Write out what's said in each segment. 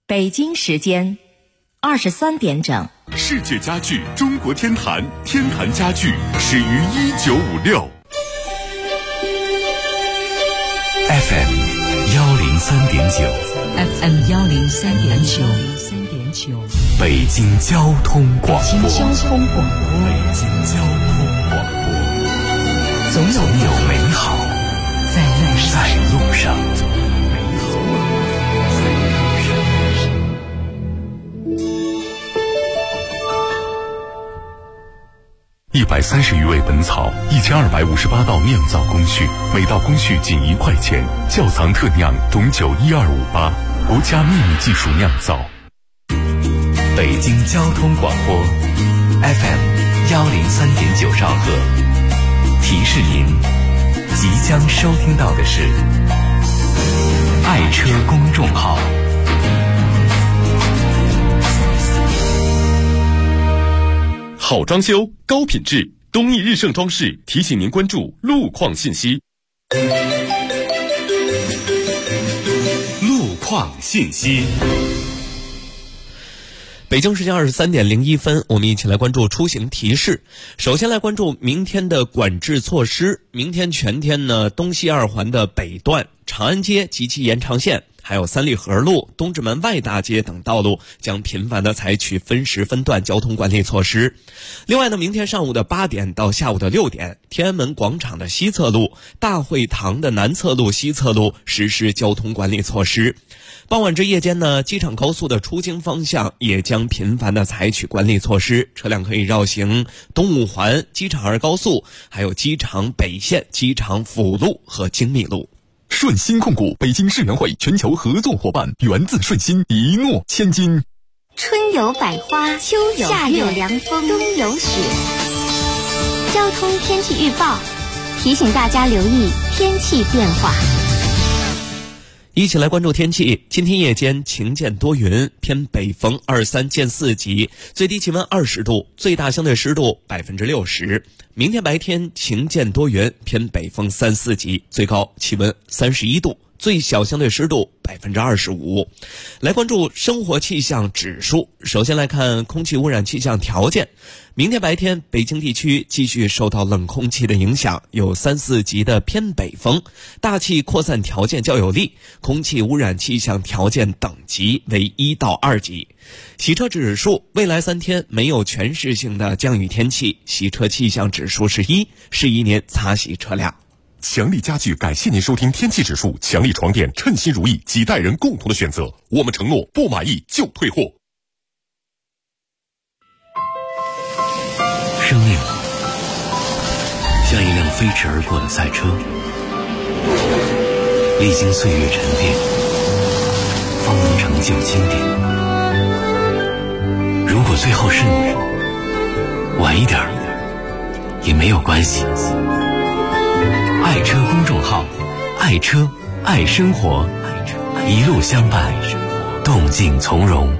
北京时间23点整。 世界家具中国天坛，天坛家具始于1956。 FM 103.9 FM 103.9， 北京交通广播。 北京交通广播，总有美好在路上。 130余味本草，1258道酿造工序，每道工序仅1块钱。窖藏特酿董酒12588，国家秘密技术酿造。 北京交通广播 FM 103.9兆赫，提示您即将收听到的是爱车公众号。 好装修，高品质，东易日盛装饰提醒您关注路况信息。路况信息。 北京时间23点01分，我们一起来关注出行提示。首先来关注明天的管制措施。明天全天呢，东西二环的北段、长安街及其延长线，还有三里河路、东直门外大街等道路将频繁地采取分时分段交通管理措施。另外呢，明天上午的8点到下午的6点，天安门广场的西侧路、大会堂的南侧路、西侧路实施交通管理措施。傍晚至夜间呢，机场高速的出京方向也将频繁地采取管理措施，车辆可以绕行东五环、机场2高速，还有机场北线、机场辅路和精密路。 顺鑫控股北京世园会全球合作伙伴，源自顺鑫，一诺千金。 春有百花，秋有夏有凉风，冬有雪。交通天气预报提醒大家留意天气变化。 一起来关注天气。今天夜间晴间多云，偏北风2、3见4级，最低气温20度，最大相对湿度60%。明天白天晴间多云，偏北风3、4级，最高气温31度，最小相对湿度25%。来关注生活气象指数。首先来看空气污染气象条件。明天白天，北京地区继续受到冷空气的影响，有3、4级的偏北风，大气扩散条件较有利，空气污染气象条件等级为1到2级。洗车指数，未来3天没有全市性的降雨天气，洗车气象指数是1，适宜您擦洗车辆。 强力家具感谢您收听天气指数。强力床垫，称心如意，几代人共同的选择。我们承诺不满意就退货。 生命像一辆飞驰而过的赛车，历经岁月沉淀，方能成就经典。如果最后是你，晚一点也没有关系。爱车公众号，爱车爱生活，一路相伴，动静从容。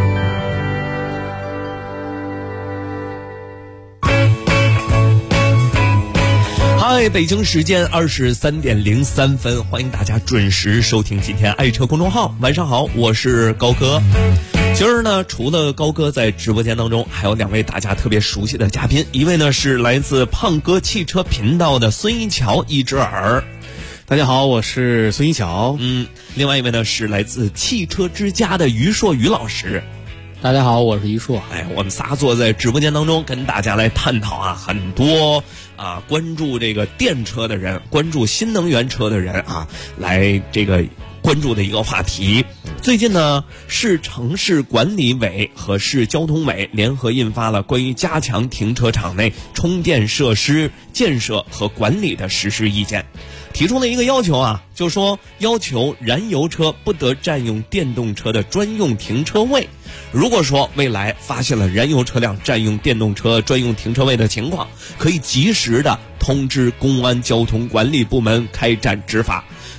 嗨，北京时间23点03分，欢迎大家准时收听今天爱车公众号。晚上好，我是高哥。今儿呢，除了高哥在直播间当中，还有2位大家特别熟悉的嘉宾，一位呢是来自胖哥汽车频道的孙一桥一只耳。 大家好，我是孙一桥。 另外一位呢是来自汽车之家的于硕于老师。 大家好，我是于硕。 我们仨坐在直播间当中，跟大家来探讨很多关注这个电车的人，关注新能源车的人来这个关注的一个话题。最近呢，市城市管理委和市交通委联合印发了关于加强停车场内充电设施建设和管理的实施意见，提出了一个要求就是说要求燃油车不得占用电动车的专用停车位。如果说未来发现了燃油车辆占用电动车专用停车位的情况，可以及时的通知公安交通管理部门开展执法。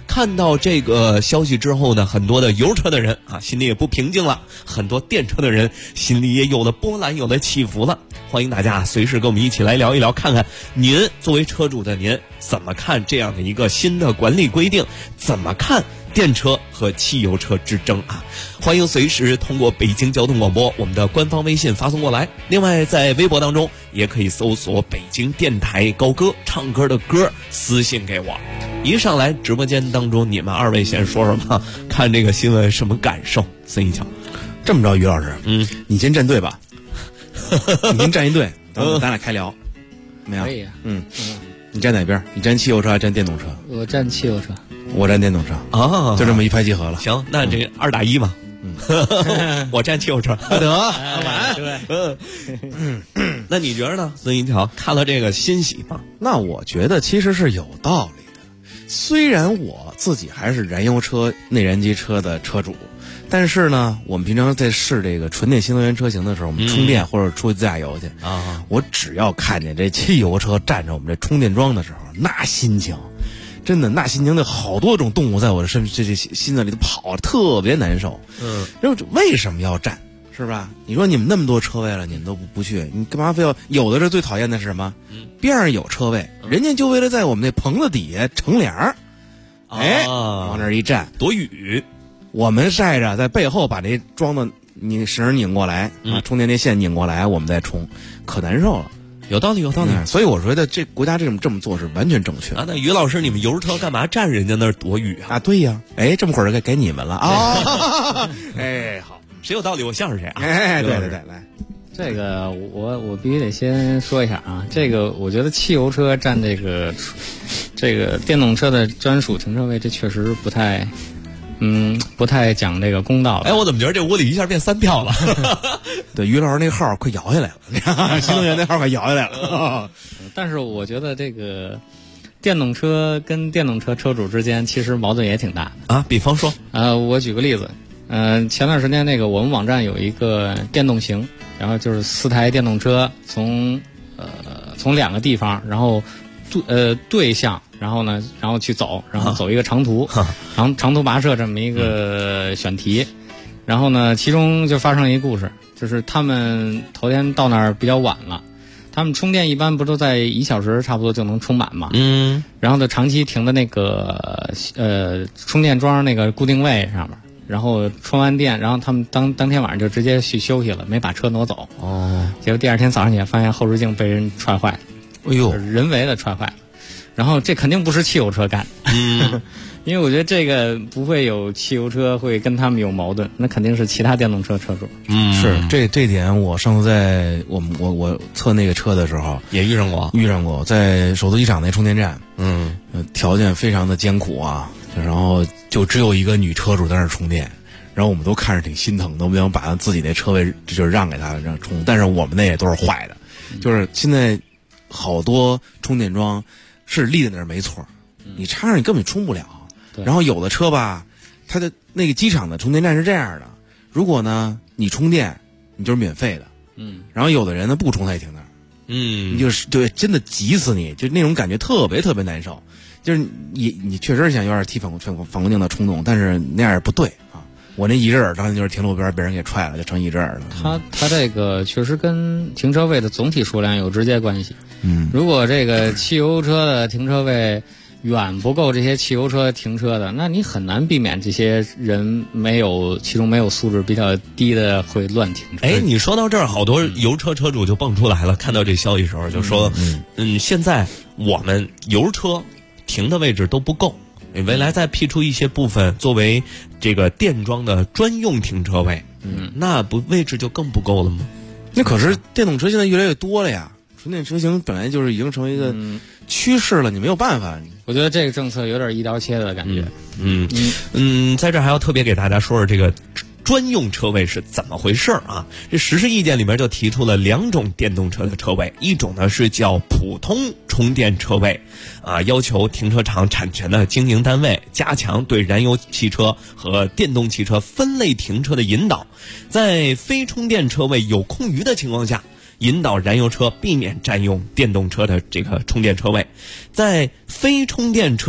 看到这个消息之后呢，很多的油车的人啊，心里也不平静了；很多电车的人心里也有了波澜，有了起伏了。欢迎大家随时跟我们一起来聊一聊，看看您作为车主的您怎么看这样的一个新的管理规定，怎么看电车和汽油车之争啊！欢迎随时通过北京交通广播我们的官方微信发送过来。另外在微博当中也可以搜索北京电台高歌，唱歌的歌，私信给我。一上来直播间当中，你们二位先说说吧，看这个新闻什么感受？孙一桥， 这么着，于老师，你先站队吧，你先站一队，咱俩开聊，没有？ 可以啊。 你站哪边？你站汽油车还是站电动车？ 我站汽油车， 我站电动车啊， 就这么一拍即合了。 行，那这2打1嘛。我站汽油车， 得， 完。对， 那你觉得呢？孙一桥看了这个欣喜吗？ 那我觉得其实是有道理的。虽然我自己还是燃油车、内燃机车的车主，但是呢，我们平常在试这个纯电新能源车型的时候，我们充电或者出去自驾游去啊，我只要看见这汽油车站着我们这充电桩的时候，那心情。真的，那心情的好多种动物在我的心子里头跑，特别难受。然后为什么要站？是吧？你说你们那么多车位了，你们都不去，你干嘛非要？有的是最讨厌的是什么？边上有车位，人家就为了在我们那棚子底下乘凉儿，往那儿一站躲雨。 我们晒着，在背后把这装的你绳拧过来啊，充电那线拧过来，我们再充，可难受了。 有道理，有道理。 所以我觉得这国家这么做是完全正确的啊。那于老师，你们油车干嘛站人家那儿躲雨啊？ 对呀，这么会儿该你们了啊！好， 谁有道理我向着谁啊？ 对，来， 这个我必须得先说一下啊，这个我觉得汽油车占这个电动车的专属停车位，这确实不太讲这个公道了。 我怎么觉得这屋里一下变3票了？ 对，于老师那号快摇下来了，新能源那号快摇下来了。 但是我觉得这个电动车跟电动车车主之间其实矛盾也挺大的啊。比方说， 我举个例子，前段时间那个我们网站有一个电动行，然后就是4台电动车从2个地方，然后对向，然后去走，然后走一个长途，长途跋涉这么一个选题。然后呢，其中就发生了一个故事，就是他们头天到那儿比较晚了，他们充电一般不都在1小时差不多就能充满嘛？然后就长期停在那个充电桩那个固定位上面，然后充完电，然后他们当天晚上就直接去休息了，没把车挪走。结果第2天早上起来发现后视镜被人踹坏了，人为的踹坏了。然后这肯定不是汽油车干的，因为我觉得这个不会有汽油车会跟他们有矛盾，那肯定是其他电动车车主。 是这点，我上次在我测那个车的时候也遇上过， 在首都机场那充电站，条件非常的艰苦啊，然后就只有一个女车主在那儿充电，然后我们都看着挺心疼的，我们想把自己那车位就是让给她让充，但是我们那也都是坏的，就是现在好多充电桩是立在那儿没错，你插上你根本充不了。然后有的车吧，它的那个机场的充电站是这样的，如果呢你充电，你就是免费的，然后有的人呢不充他也停那儿，你就是对，真的急死你，就那种感觉特别特别难受，就是你确实想有点提反光镜的冲动，但是那样也不对啊。我那一阵儿当时就是停路边被人给踹了，就成一阵儿了。 它这个确实跟停车位的总体数量有直接关系。如果这个汽油车的停车位远不够这些汽油车停车的，那你很难避免这些人其中没有素质比较低的会乱停车。 你说到这儿，好多油车车主就蹦出来了，看到这消息时候就说，现在我们油车停的位置都不够，未来再辟出一些部分作为这个电桩的专用停车位，那不位置就更不够了吗？ 那可是电动车现在越来越多了呀，纯电车型本来就是已经成为一个趋势了，你没有办法。 我觉得这个政策有点一刀切的感觉。 在这儿还要特别给大家说说这个专用车位是怎么回事啊？这实施意见里面就提出了2种电动车的车位，一种呢是叫普通充电车位，要求停车场产权的经营单位加强对燃油汽车和电动汽车分类停车的引导，在非充电车位有空余的情况下，引导燃油车避免占用电动车的这个充电车位，在非充电车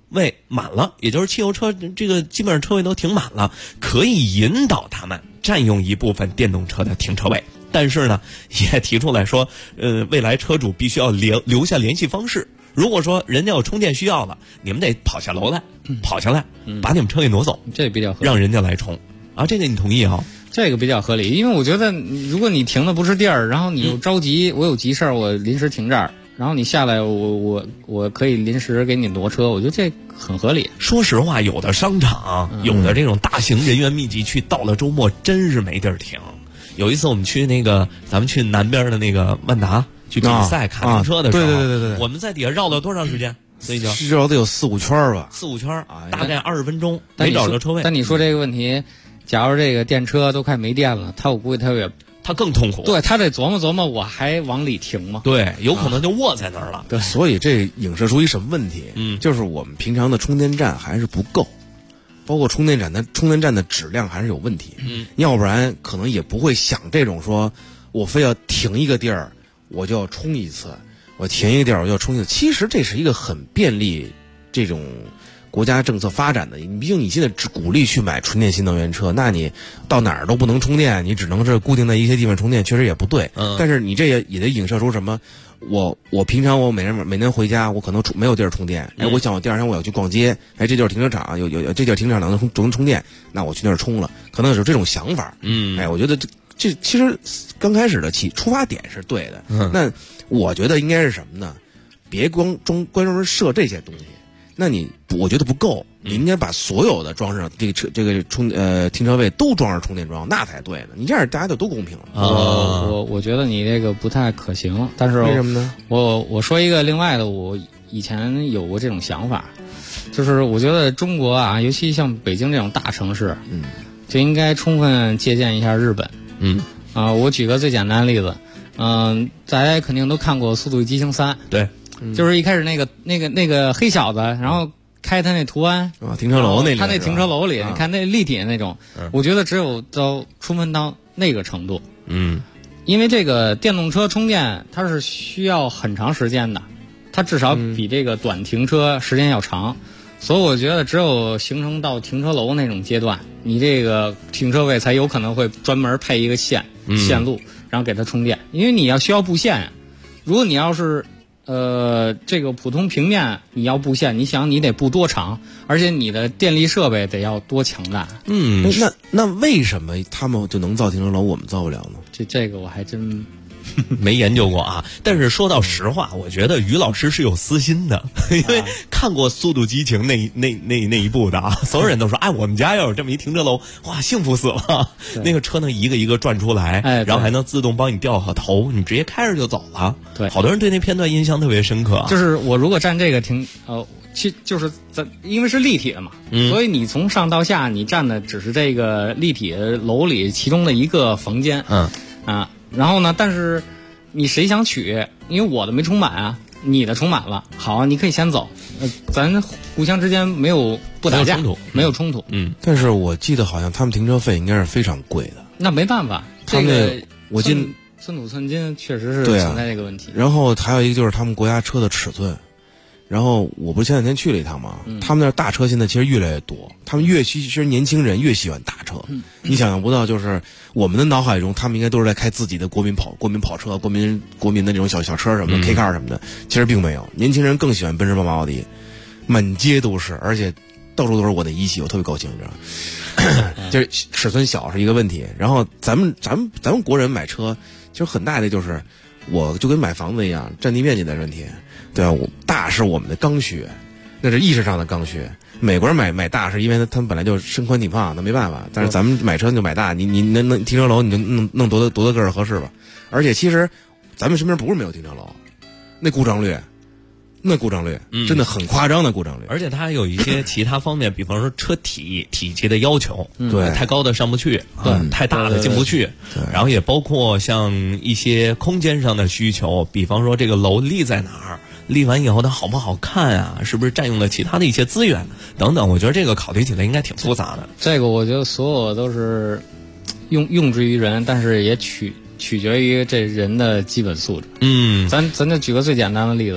位满了，也就是汽油车这个基本上车位都停满了，可以引导他们占用一部分电动车的停车位。但是呢，也提出来说，未来车主必须要留下联系方式。如果说人家有充电需要了，你们得跑下楼来，跑下来，把你们车给挪走， 这比较合理， 让人家来充啊。这个你同意啊？ 这个比较合理，因为我觉得如果你停的不是地儿，然后你又着急，我有急事儿，我临时停这儿，然后你下来，我可以临时给你挪车，我觉得这很合理。 说实话，有的商场，有的这种大型人员密集区，到了周末真是没地儿停。有一次我们去咱们去南边的那个万达去比赛卡丁车的时候， 对， 我们在底下绕了多长时间？所以绕得有4-5圈吧 ，4-5圈，大概20分钟没找着车位。 但你说这个问题，假如这个电车都快没电了，我估计他更痛苦。 对，他得琢磨，我还往里停吗？ 对，有可能就卧在那儿了。 对， 所以这影射出一什么问题？就是我们平常的充电站还是不够，包括充电站的质量还是有问题。要不然可能也不会想这种说，我非要停一个地儿，我就要充一次。我停一个地儿我就要充一次，其实这是一个很便利这种国家政策发展的。毕竟你现在只鼓励去买纯电新能源车，那你到哪儿都不能充电，你只能是固定在一些地方充电，确实也不对。但是你这也得影射出什么？我平常我每天回家，我可能没有地儿充电。我想我第二天我要去逛街，这就是停车场，有这就是停车场能充电，那我去那儿充了，可能有这种想法。我觉得这其实刚开始的出发点是对的。那我觉得应该是什么呢？别光专门设这些东西，那我觉得不够，你应该把所有的装上这个停车位都装上充电桩，那才对呢。你这样大家就都公平了。 我觉得你这个不太可行，但是为什么呢？ 我说一个另外的，我以前有过这种想法，就是我觉得中国啊，尤其像北京这种大城市，就应该充分借鉴一下日本。我举个最简单的例子，大家肯定都看过《速度与激情3》， 对， 就是一开始那个黑小子，然后开他那途安停车楼他那停车楼里，你看那立体的那种，我觉得只有充分到那个程度。因为这个电动车充电它是需要很长时间的，它至少比这个短停车时间要长。所以我觉得只有形成到停车楼那种阶段，你这个停车位才有可能会专门配一个线路，然后给它充电。因为你要需要布线呀，如果你要是这个普通平面你要布线，你想你得布多长，而且你的电力设备得要多强大。 那为什么他们就能造停车楼，我们造不了呢？ 这个我还真没研究过啊。但是说到实话，我觉得于老师是有私心的，因为看过《速度激情》那一部的啊，所有人都说，我们家要有这么一停车楼，哇，幸福死了。那个车能一个一个转出来，然后还能自动帮你调好头，你直接开着就走了。 对， 好多人对那片段印象特别深刻。 就是我如果站这个就是因为是立体的嘛，所以你从上到下你站的只是这个立体楼里其中的一个房间。然后呢，但是你谁想取？因为我的没充满啊，你的充满了，好，你可以先走，咱互相之间不打架，没有冲突。 但是我记得好像他们停车费应该是非常贵的。 那没办法， 这个我记得寸土寸金确实是存在这个问题。 然后还有一个就是他们国家车的尺寸。然后我不是前两天去了一趟嘛，他们那大车现在其实越来越多，他们其实年轻人越喜欢大车。你想象不到，就是我们的脑海中，他们应该都是在开自己的国民跑车、国民的那种小车什么的，K car 什么的，其实并没有。年轻人更喜欢奔驰、宝马、奥迪，满街都是，而且到处都是我的一系，我特别高兴，你知道。就是尺寸小是一个问题，然后咱们国人买车，其实很大的就是，我就跟买房子一样，占地面积的问题。对啊，大是我们的刚需，那是意识上的刚需。美国人买大是因为他们本来就身宽体胖，那没办法。但是咱们买车就买大，你那停车楼你就弄多大个儿合适吧。而且其实咱们身边不是没有停车楼，那故障率真的很夸张的故障率。 而且它还有一些其他方面，比方说车体积的要求， 对， 太高的上不去，太大的进不去。然后也包括像一些空间上的需求，比方说这个楼立在哪儿。立完以后它好不好看啊？是不是占用了其他的一些资源等等？我觉得这个考虑起来应该挺复杂的。 这个我觉得所有都是用之于人，但是也取决于这人的基本素质。咱就举个最简单的例子，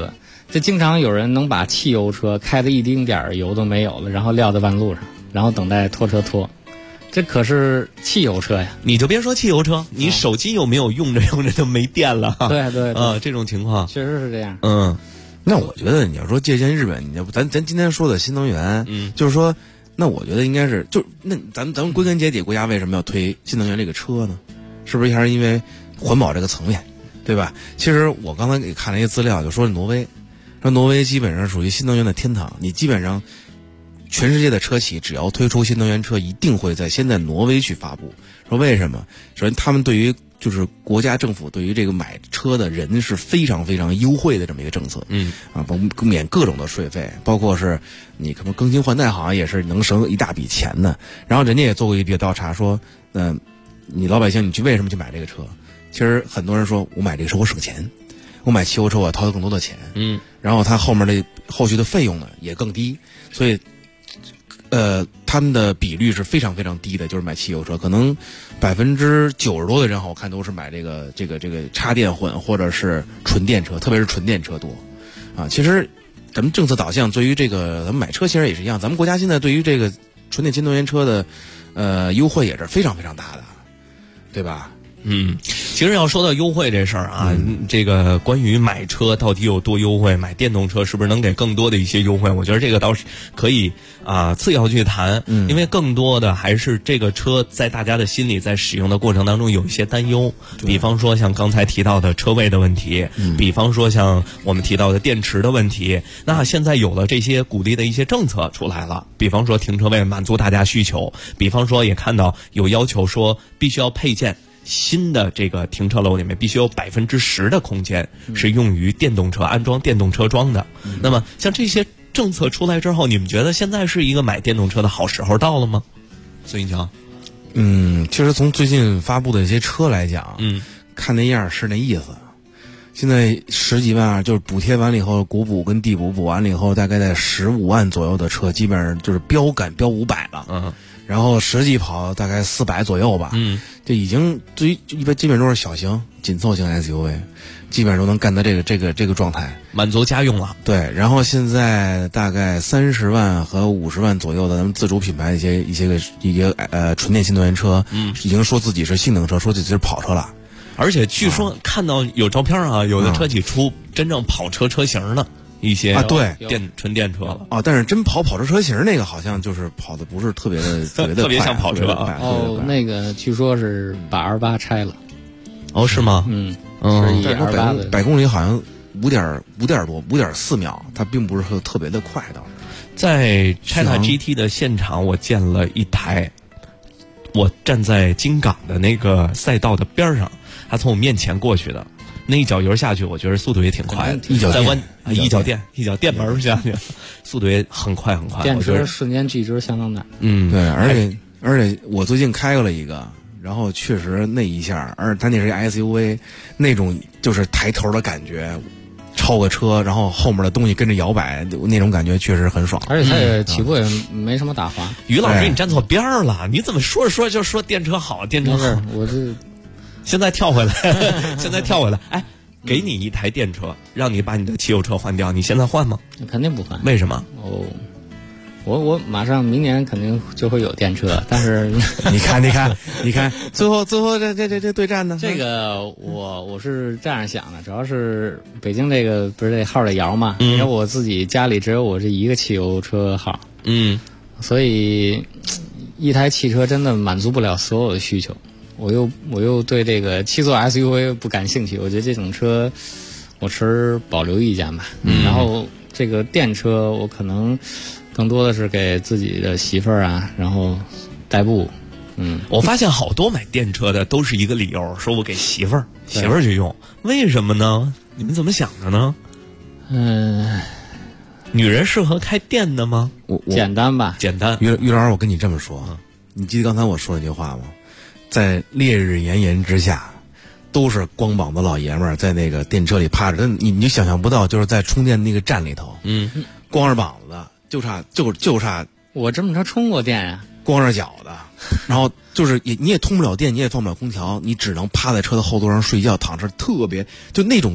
这经常有人能把汽油车开的一丁点儿油都没有了，然后撂在半路上，然后等待拖车拖。这可是汽油车呀！ 你就别说汽油车，你手机有没有用着用着就没电了？ 对对对， 这种情况确实是这样。 那我觉得你要说借鉴日本，咱今天说的新能源，就是说，那我觉得应该是那咱们归根结底，国家为什么要推新能源这个车呢？是不是还是因为环保这个层面，对吧？其实我刚才给看了一些资料，就说挪威，说挪威基本上属于新能源的天堂，你基本上。全世界的车企只要推出新能源车，一定会先在挪威去发布。说为什么？首先，他们对于就是国家政府对于这个买车的人是非常非常优惠的这么一个政策。免各种的税费，包括是你可能更新换代，好像也是能省一大笔钱的。然后人家也做过一个调查，说，你老百姓你为什么去买这个车？其实很多人说我买这个车我省钱，我买汽油车我要掏更多的钱。然后它后面的后续的费用呢也更低，所以。他们的比率是非常非常低的，就是买汽油车，可能90%多的人我看都是买这个插电混或者是纯电车，特别是纯电车多，啊，其实咱们政策导向对于这个咱们买车其实也是一样，咱们国家现在对于这个纯电新能源车的优惠也是非常非常大的，对吧？ 其实要说到优惠这事儿啊，这个关于买车到底有多优惠，买电动车是不是能给更多的一些优惠？我觉得这个倒是可以次要去谈，因为更多的还是这个车在大家的心里，在使用的过程当中有一些担忧，比方说像刚才提到的车位的问题，比方说像我们提到的电池的问题。那现在有了这些鼓励的一些政策出来了，比方说停车位满足大家需求，比方说也看到有要求说必须要配建。新的这个停车楼里面必须有10%的空间是用于电动车安装电动车桩的。那么像这些政策出来之后，你们觉得现在是一个买电动车的好时候到了吗？孙一强， 其实从最近发布的一些车来讲，看那样是那意思。现在10几万就是补贴完了以后，国补跟地补补完了以后，大概在15万左右的车，基本上就是标杆标500了。然后实际跑大概400左右吧，这已经一般基本都是小型紧凑型 SUV， 基本上都能干到这个状态， 满足家用了。 对，然后现在大概30万和50万左右的咱们自主品牌的一些纯电新能源车，已经说自己是性能车，说自己是跑车了。 而且据说看到有照片啊，有的车企出真正跑车车型的。一些对纯电车了但是真跑车车型那个好像就是跑的不是特别的特别像跑车那个据说是把R8拆了。 是吗？ 是以R8的 100公里好像5.4秒，它并不是特别的快的。 在 China GT 的现场，我见了一台，我站在京港的那个赛道的边上，他从我面前过去的。那一脚油下去，我觉得速度也挺快的。一脚电门下去，速度也很快很快。 电池瞬间阈值相当大。 对，而且我最近开了一个，然后确实那一下，而且它那是 SUV， 那种就是抬头的感觉，超个车，然后后面的东西跟着摇摆，那种感觉确实很爽。 而且它也起步也没什么打滑。 于老师，你站错边儿了，你怎么说着说着就说电车好，电车好？ 我这。 现在跳回来，哎，给你一台电车，让你把你的汽油车换掉，你现在换吗？ 肯定不换。 为什么？ 我马上明年肯定就会有电车，但是你看，最后这对战呢？ 这个我是这样想的，主要是北京这个不是这号得摇嘛，因为我自己家里只有我这一个汽油车号，所以一台汽车真的满足不了所有的需求。我又对这个7座 SUV 不感兴趣，我觉得这种车我持保留意见吧。然后这个电车我可能更多的是给自己的媳妇儿啊，然后代步。 我发现好多买电车的都是一个理由，说我给媳妇儿去用，为什么呢？你们怎么想的呢？女人适合开电的吗？ 简单吧， 简单。 于老师，我跟你这么说，你记得刚才我说那句话吗？在烈日炎炎之下，都是光膀子老爷们儿在那个电车里趴着，你就想象不到，就是在充电那个站里头，光着膀子，就差我这么着充过电呀， 光着脚的，然后就是你也通不了电，你也放不了空调，你只能趴在车的后座上睡觉，躺着特别就那种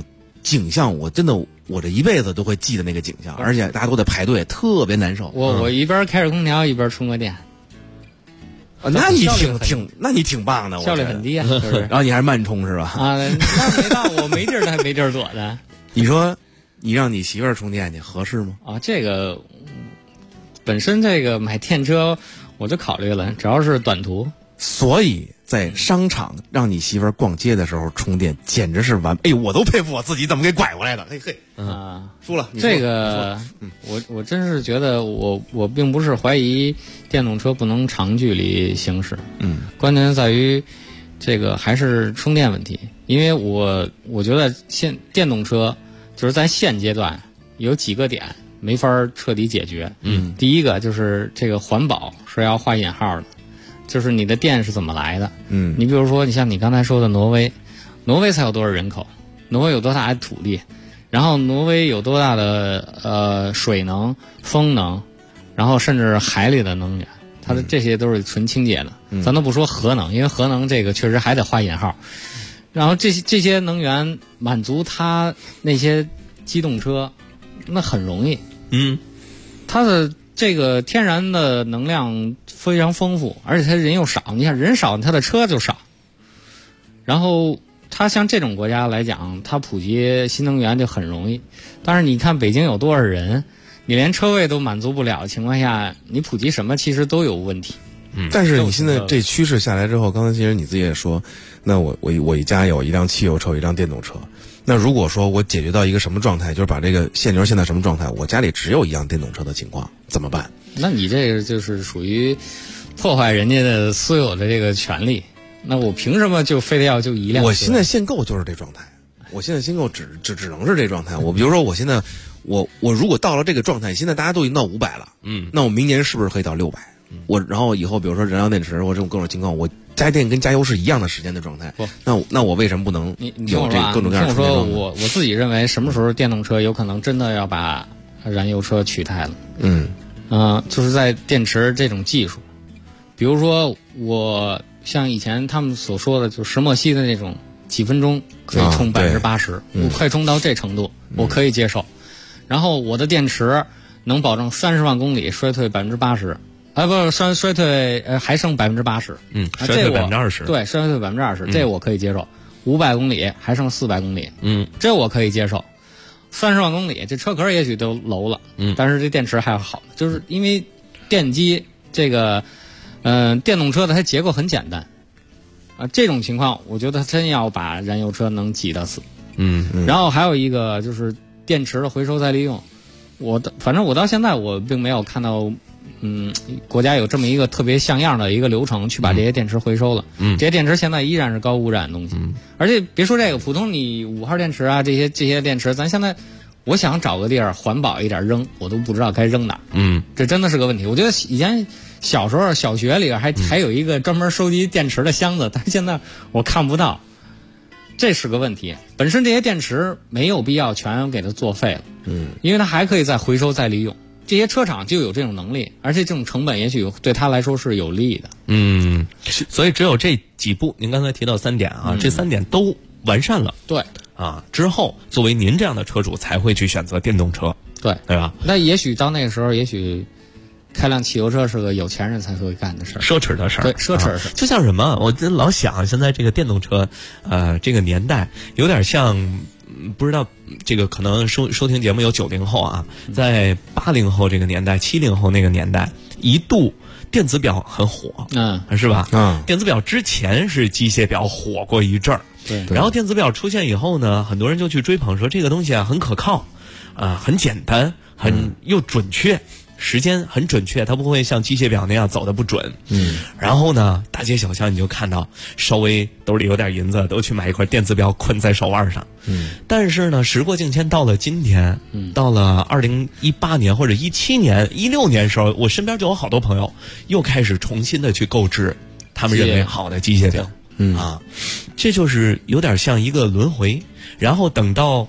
景象，我真的我这一辈子都会记得那个景象，而且大家都在排队，特别难受。 我一边开着空调一边充个电。 那你挺棒的， 效率很低啊，是不是？ 然后你还是慢充是吧？ 啊，那没到我没地儿，还没地儿躲的。 你说，你让你媳妇儿充电去合适吗？ 啊，这个本身这个买电车我就考虑了，只要是短途。 所以在商场让你媳妇儿逛街的时候充电，简直是完！哎呦，我都佩服我自己怎么给拐过来的。嘿嘿，输了。 这个我真是觉得我并不是怀疑电动车不能长距离行驶，关键在于这个还是充电问题。因为我觉得电动车就是在现阶段有几个点没法彻底解决。第一个就是这个环保是要画引号的。就是你的电是怎么来的？你比如说，你像你刚才说的挪威才有多少人口？挪威有多大的土地？然后挪威有多大的水能、风能，然后甚至海里的能源，它的这些都是纯清洁的。咱都不说核能，因为核能这个确实还得画引号。然后这些能源满足它那些机动车，那很容易。它的这个天然的能量非常丰富，而且它人又少。你看人少，它的车就少。然后它像这种国家来讲，它普及新能源就很容易。但是你看北京有多少人，你连车位都满足不了的情况下，你普及什么其实都有问题。 但是你现在这趋势下来之后，刚才其实你自己也说，那我一家有一辆汽油车，有一辆电动车。那如果说我解决到一个什么状态，就是把这个限流限到什么状态，我家里只有一辆电动车的情况，怎么办？ 那你这个就是属于破坏人家的私有的这个权利。那我凭什么就非得要就一辆？ 我现在限购就是这状态，我现在限购只能是这状态。我比如说我现在我如果到了这个状态，现在大家都已经到500了，那我明年是不是可以到600？然后以后比如说燃料电池或这种各种情况，我加电跟加油是一样的时间的状态。那我为什么不能有这各种各样的充电桩？ 我自己认为，什么时候电动车有可能真的要把燃油车取代了？就是在电池这种技术，比如说我像以前他们所说的，就石墨烯的那种几分钟可以充80%，我快充到这程度，我可以接受。然后我的电池能保证30万公里衰退80%。不衰退还剩80%， 衰退20%， 对，衰退20%，这我可以接受。500公里还剩400公里，这我可以接受。30万公里，这车壳也许都楼了，但是这电池还好，就是因为电机这个，电动车的它结构很简单，这种情况，我觉得真要把燃油车能挤到死。然后还有一个就是电池的回收再利用，反正我到现在我并没有看到。国家有这么一个特别像样的一个流程去把这些电池回收了。这些电池现在依然是高污染的东西。而且别说这个，普通你5号电池啊，这些电池，咱现在我想找个地儿环保一点扔，我都不知道该扔哪。这真的是个问题。我觉得以前小时候小学里边还有一个专门收集电池的箱子，但是现在我看不到。这是个问题。本身这些电池没有必要全给它作废了。因为它还可以再回收再利用。这些车厂就有这种能力，而且这种成本也许对他来说是有利的。 所以只有这几步，您刚才提到3点啊，这3点都完善了。 对之后作为您这样的车主才会去选择电动车，对吧？ 那也许到那个时候，也许开辆汽油车是个有钱人才会干的事儿， 奢侈的事儿。 对，奢侈的事儿。 就像什么，我真老想现在这个电动车，这个年代有点像。不知道这个可能收听节目有90后啊，在80后这个年代，70后那个年代，一度电子表很火，是吧？电子表之前是机械表火过一阵儿， 对。 然后电子表出现以后呢，很多人就去追捧说这个东西啊很可靠，很简单，又准确。时间很准确，它不会像机械表那样走得不准。然后呢，大街小巷你就看到稍微兜里有点银子都去买一块电子表捆在手腕上。但是呢，时过境迁，到了今天，到了2018年或者17年、16年的时候，我身边就有好多朋友又开始重新的去购置他们认为好的机械表。这就是有点像一个轮回。然后等到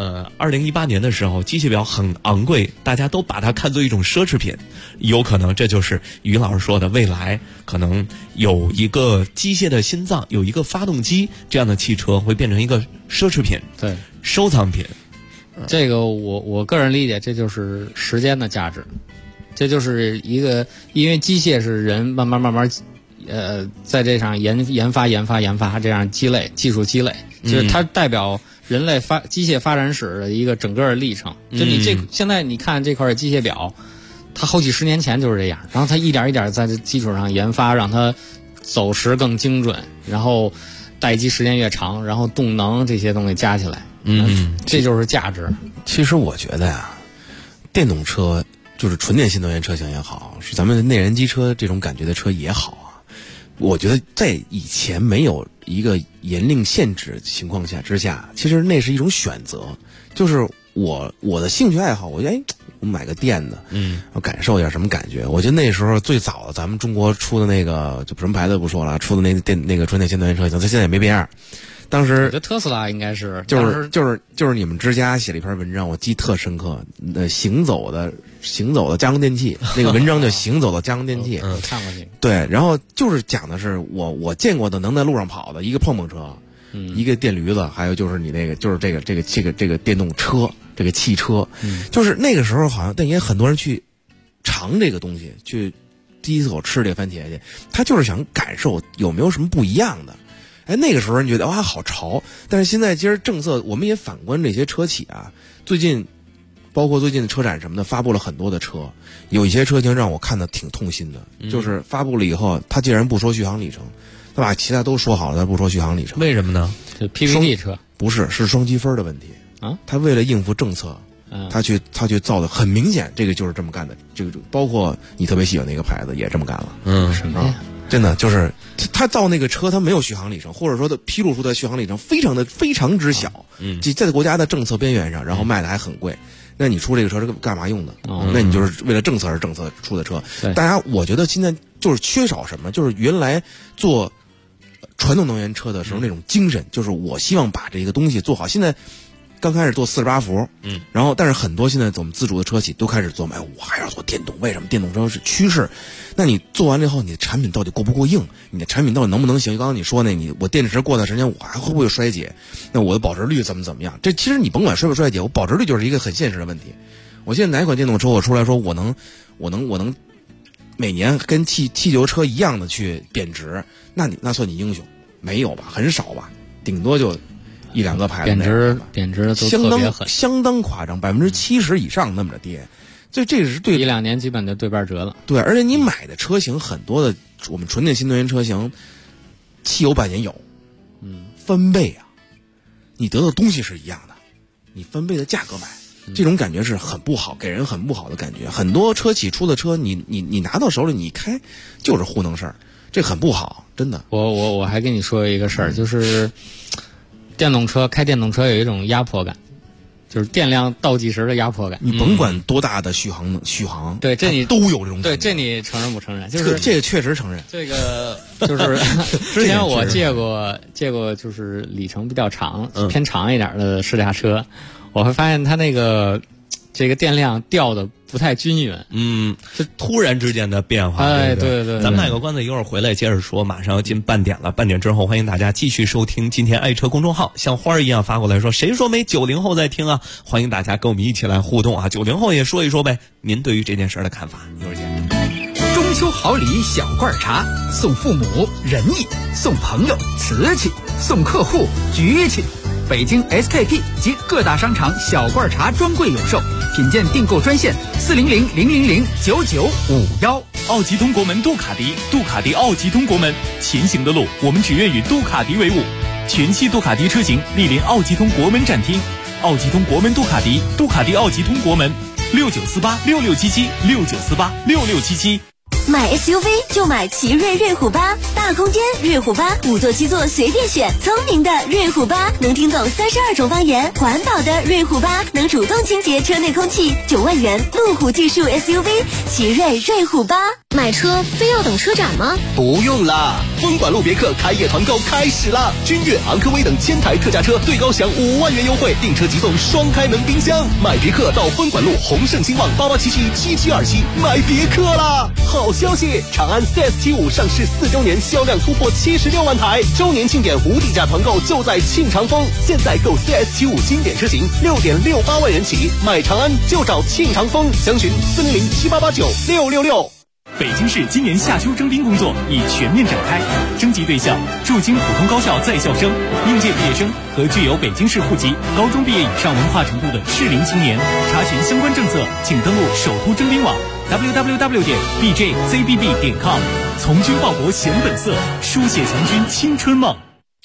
2018年的时候，机械表很昂贵，大家都把它看作一种奢侈品，有可能这就是于老师说的，未来可能有一个机械的心脏，有一个发动机，这样的汽车会变成一个奢侈品。 对， 收藏品。 这个我个人理解，这就是时间的价值，这就是一个，因为机械是人慢慢在这上研发这样积累技术积累，就是它代表人类机械发展史的一个整个历程。就你现在你看这块机械表，它好几十年前就是这样，然后它一点一点在这基础上研发，让它走时更精准，然后待机时间越长，然后动能这些东西加起来。这就是价值。 其实我觉得呀，电动车就是纯电新能源车型也好，是咱们的内燃机车这种感觉的车也好啊，我觉得在以前没有一个严令限制情况之下，其实那是一种选择。就是我的兴趣爱好，我觉得我买个电的，我感受一下什么感觉。我觉得那时候最早的咱们中国出的那个，就什么牌子不说了，出的那个纯电新能源车型，它现在也没变样。当时我觉得特斯拉应该是就是你们之家写了一篇文章，我记特深刻。行走的家用电器，那个文章叫《行走的家用电器》。 我看过这个。 对，然后就是讲的是我见过的能在路上跑的一个碰碰车，一个电驴子，还有就是你那个就是这个电动车，这个汽车，就是那个时候好像，但也很多人去尝这个东西，去第一口吃这个番茄去，他就是想感受有没有什么不一样的。那个时候人觉得哇好潮，但是现在其实政策，我们也反观这些车企啊，包括最近的车展什么的，发布了很多的车，有一些车型让我看的挺痛心的，就是发布了以后，他竟然不说续航里程，他把其他都说好了，他不说续航里程， 为什么呢？ 这 PPT 车不是双积分的问题啊，他为了应付政策，他去造的很明显，这个就是这么干的，这个包括你特别喜欢那个牌子也这么干了， 什么呀？ 真的就是他造那个车，他没有续航里程，或者说他披露出的续航里程非常之小，在国家的政策边缘上，然后卖的还很贵。那你出这个车是干嘛用的？那你就是为了政策而政策出的车。大家我觉得现在就是缺少什么，就是原来做传统能源车的时候那种精神，就是我希望把这个东西做好。现在刚开始做48伏，然后但是很多现在我们自主的车企都开始做，我还要做电动，为什么电动车是趋势？那你做完了以后，你的产品到底够不够硬？你的产品到底能不能行？刚刚你说我电池过段时间我还会不会衰竭？那我的保值率怎么样？这其实你甭管衰不衰竭，我保值率就是一个很现实的问题。我现在哪款电动车我出来说我能每年跟汽油车一样的去贬值，那算你英雄？没有吧，很少吧，顶多就一两个牌子贬值的都特别狠， 相当夸张，70%以上那么着跌。这是对 1-2年基本就对半折了。 对，而且你买的车型很多的，我们纯电新能源车型，汽油半年有，翻倍啊！你得到的东西是一样的，你翻倍的价格买，这种感觉是很不好，给人很不好的感觉。很多车企出的车，你拿到手里你开就是糊弄事儿，这很不好，真的。 我还跟你说一个事儿，就是开电动车有一种压迫感。就是电量倒计时的压迫感， 你甭管多大的续航， 对，这你都有这种感觉。 对，这你承认不承认？就是这个确实承认。 这个就是之前我借过，就是里程比较长、偏长一点的试驾车，我会发现它这个电量掉的不太均匀， 是突然之间的变化。 对， 咱卖个关子，一会儿回来接着说。马上要进半点了，半点之后欢迎大家继续收听今天爱车公众号，像花儿一样发过来说，谁说没90后在听啊？欢迎大家跟我们一起来互动啊！90后也说一说呗，您对于这件事的看法。一会儿见。 中秋好礼小罐茶，送父母仁义，送朋友瓷器，送客户局气。北京 SKP 及各大商场小罐茶专柜有售，品鉴订购专线400-000-9951。 奥吉通国门杜卡迪奥吉通国门，前行的路我们只愿与杜卡迪为伍。全系杜卡迪车型莅临奥吉通国门展厅，奥吉通国门杜卡迪奥吉通国门，69486677，69486677。 买 SUV 就买奇瑞瑞虎8，大空间瑞虎8，5座7座随便选，聪明的瑞虎8能听懂32种方言，环保的瑞虎8能主动清洁车内空气，9万元路虎技术 SUV 奇瑞瑞虎8。 买车非要等车展吗？ 不用啦，分管路别克开业团购开始啦！君越、昂科威等千台特价车最高享5万元优惠，订车即送双开门冰箱。买别克到分管路宏盛兴旺88777727买别克啦！好消息，长安 CS75 上市4周年销量突破76万台，周年庆典无底价团购就在庆长丰。现在购 CS75 经典车型6.68万元起，买长安就找庆长丰，详询40078896666。 北京市今年夏秋征兵工作已全面展开，征集对象驻京普通高校在校生、应届毕业生和具有北京市户籍、高中毕业以上文化程度的适龄青年。查询相关政策，请登录首都征兵网 www.bjcbb.com。从军报国显本色，书写强军青春梦。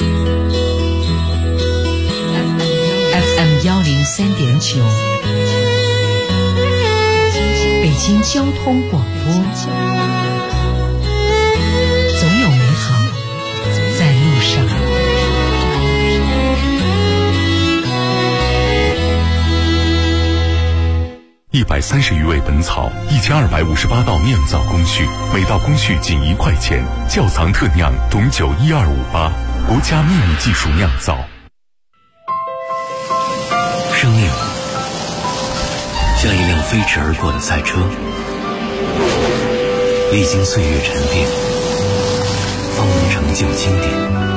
FM 103.9，北京交通广播，总有美好在路上。 130余味本草，1258道酿造工序，每道工序仅1块钱。窖藏特酿董酒12588，国家秘密技术酿造。 生命像一辆飞驰而过的赛车，历经岁月沉淀，方能成就经典。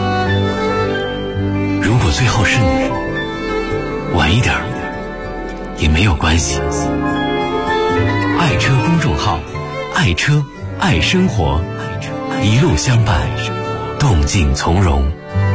如果最后是你，晚一点也没有关系。爱车公众号，爱车爱生活，一路相伴，动静从容。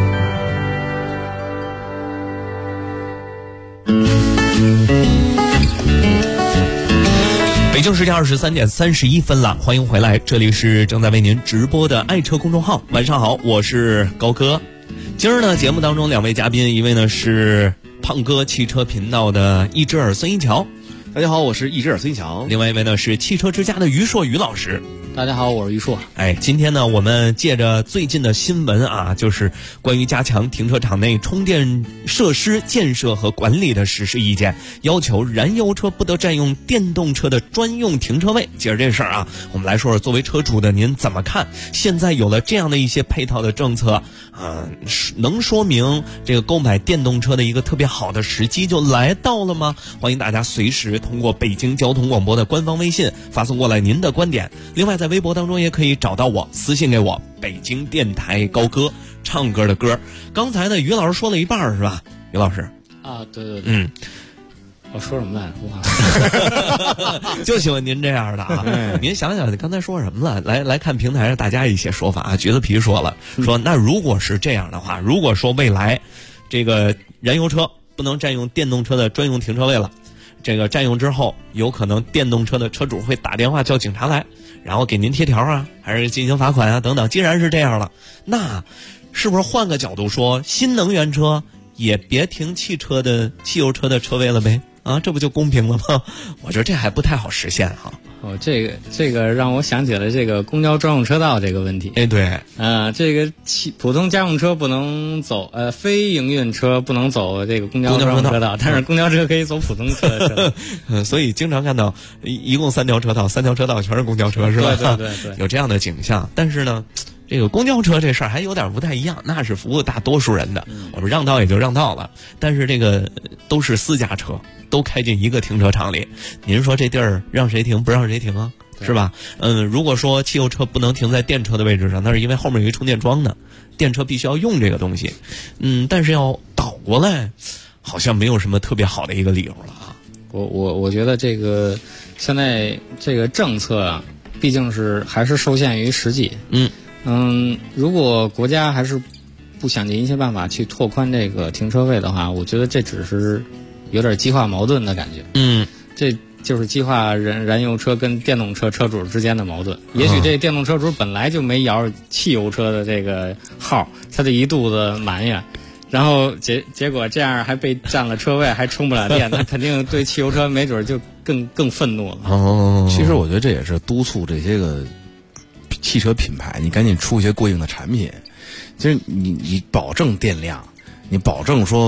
北京时间23点31分了，欢迎回来，这里是正在为您直播的爱车公众号。晚上好，我是高哥。今儿呢，节目当中2位嘉宾，一位呢是胖哥汽车频道的一只耳孙一桥， 大家好，我是一只耳孙一桥。 另外一位呢是汽车之家的于硕于老师。 大家好，我是于硕。 今天呢，我们借着最近的新闻啊，就是关于加强停车场内充电设施建设和管理的实施意见，要求燃油车不得占用电动车的专用停车位。接着这事儿啊，我们来说说作为车主的您怎么看？现在有了这样的一些配套的政策，能说明这个购买电动车的一个特别好的时机就来到了吗？欢迎大家随时通过北京交通广播的官方微信发送过来您的观点。另外在微博当中也可以找到我，私信给我，北京电台高歌，唱歌的歌。刚才呢于老师说了一半是吧？于老师啊，对对对，我说什么来着？ 就喜欢您这样的啊！您想想刚才说什么了？来看平台上大家一些说法啊。橘子皮说了，说那如果是这样的话，如果说未来这个燃油车不能占用电动车的专用停车位了，这个占用之后，有可能电动车的车主会打电话叫警察来，然后给您贴条啊，还是进行罚款啊等等。既然是这样了，那是不是换个角度说，新能源车也别停汽油车的车位了呗？啊，这不就公平了吗？我觉得这还不太好实现哈。 这个让我想起了这个公交专用车道这个问题。 对， 这个普通家用车不能走，非营运车不能走这个公交专用车道，但是公交车可以走普通车道。 所以经常看到一共3条车道，3条车道全是公交车，是吧？ 对， 有这样的景象。但是呢，这个公交车这事儿还有点不太一样，那是服务大多数人的，我们让道也就让道了。但是这个都是私家车，都开进一个停车场里，您说这地儿让谁停不让谁停啊？是吧？如果说汽油车不能停在电车的位置上，那是因为后面有一充电桩呢，电车必须要用这个东西。但是要倒过来，好像没有什么特别好的一个理由了啊。 我觉得这个现在这个政策啊，毕竟还是受限于实际。如果国家还是不想尽一切办法去拓宽这个停车位的话，我觉得这只是有点激化矛盾的感觉。这就是激化燃油车跟电动车车主之间的矛盾。也许这电动车主本来就没摇着汽油车的这个号，他就一肚子埋怨，然后结果这样还被占了车位，还充不了电，那肯定对汽油车没准就更愤怒了。 其实我觉得这也是督促这些个汽车品牌，你赶紧出一些过硬的产品。其实你保证电量，你保证说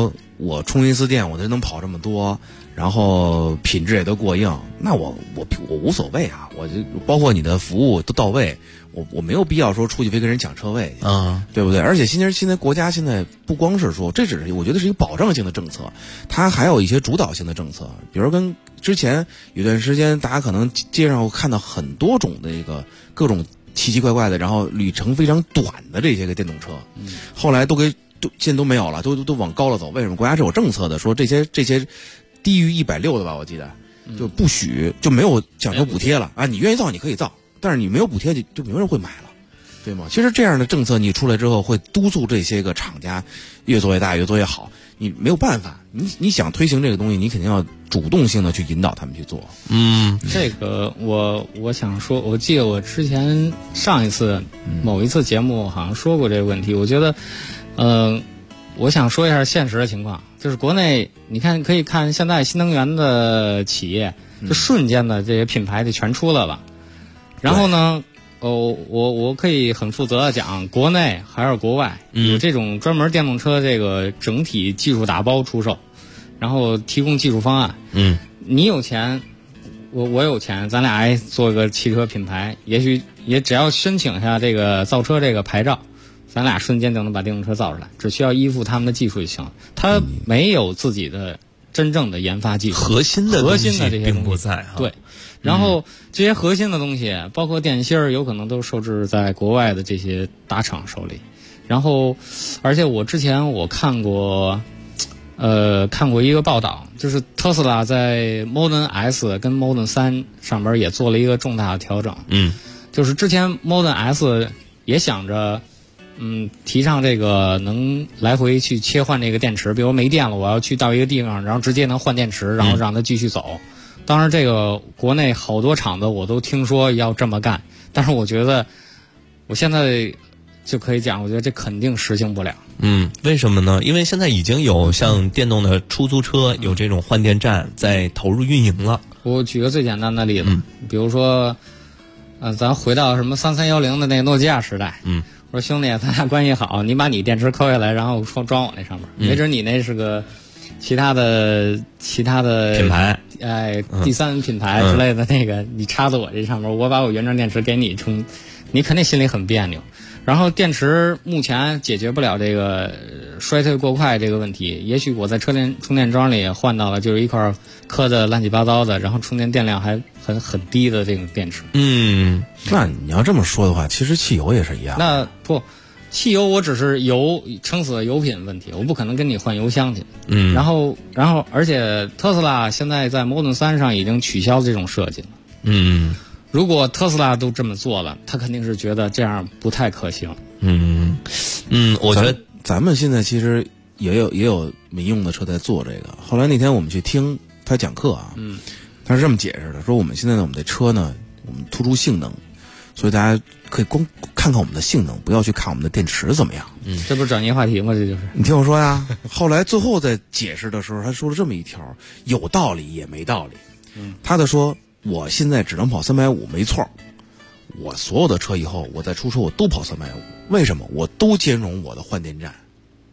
我充一次电我就能跑这么多，然后品质也都过硬，那我无所谓啊，我就包括你的服务都到位，我没有必要说出去非跟人抢车位啊，对不对？而且现在国家现在不光是说，这只是我觉得是一个保障性的政策，它还有一些主导性的政策，比如跟之前有段时间大家可能街上会看到很多种的这个各种奇奇怪怪的，然后旅程非常短的这些个电动车，后来现在都没有了，都往高了走。为什么？国家是有政策的，说这些低于160的吧，我记得就不许，就没有讲究补贴了啊！你愿意造你可以造，但是你没有补贴就没有人会买了，对吗？其实这样的政策你出来之后，会督促这些个厂家越做越大，越做越好。你没有办法，你想推行这个东西，你肯定要主动性的去引导他们去做。 这个我想说，我记得我之前上一次某一次节目好像说过这个问题。我觉得，我想说一下现实的情况，就是国内你看可以看现在新能源的企业，就瞬间的这些品牌就全出来了。然后呢，我可以很负责的讲，国内还是国外有这种专门电动车这个整体技术打包出售，然后提供技术方案。你有钱，我有钱，咱俩做个汽车品牌，也许也只要申请一下这个造车这个牌照，咱俩瞬间就能把电动车造出来，只需要依附他们的技术就行了。他没有自己的真正的研发技术， 核心的这些并不在哈。 对。然后这些核心的东西，包括电芯儿，有可能都受制在国外的这些大厂手里。然后，而且我之前看过一个报道，就是特斯拉在 Model S 跟 Model 3上边也做了一个重大的调整。就是之前 Model S 也想着，提倡这个能来回去切换这个电池，比如没电了，我要去到一个地方，然后直接能换电池，然后让它继续走。当然这个国内好多厂子我都听说要这么干，但是我觉得我现在就可以讲，我觉得这肯定实行不了。 为什么呢？因为现在已经有像电动的出租车有这种换电站在投入运营了。 我举个最简单的例子，比如说咱回到什么3310的那个诺基亚时代，我说兄弟咱俩关系好，你把你电池抠下来，然后装我那上面，没准你那是个其他的品牌， 第三品牌之类的那个，你插在我这上面，我把我原装电池给你充，你肯定心里很别扭。然后电池目前解决不了这个衰退过快这个问题，也许我在充电桩里换到了就是一块磕的乱七八糟的，然后充电电量还很低的这种电池。 那你要这么说的话，其实汽油也是一样。 那不。汽油我只是撑死油品问题，我不可能跟你换油箱去。然后而且特斯拉现在在 Model 3上已经取消这种设计了。如果特斯拉都这么做了，他肯定是觉得这样不太可行。 我觉得咱们现在其实也有民用的车在做这个。后来那天我们去听他讲课啊，他是这么解释的，说我们现在呢，我们的车呢，我们突出性能。所以大家可以光看看我们的性能，不要去看我们的电池怎么样。 这不是转移话题吗？这就是。 你听我说呀。后来最后在解释的时候，他说了这么一条，有道理也没道理。他的说，我现在只能跑350，没错。我所有的车以后我再出车我都跑350，为什么？我都兼容我的换电站。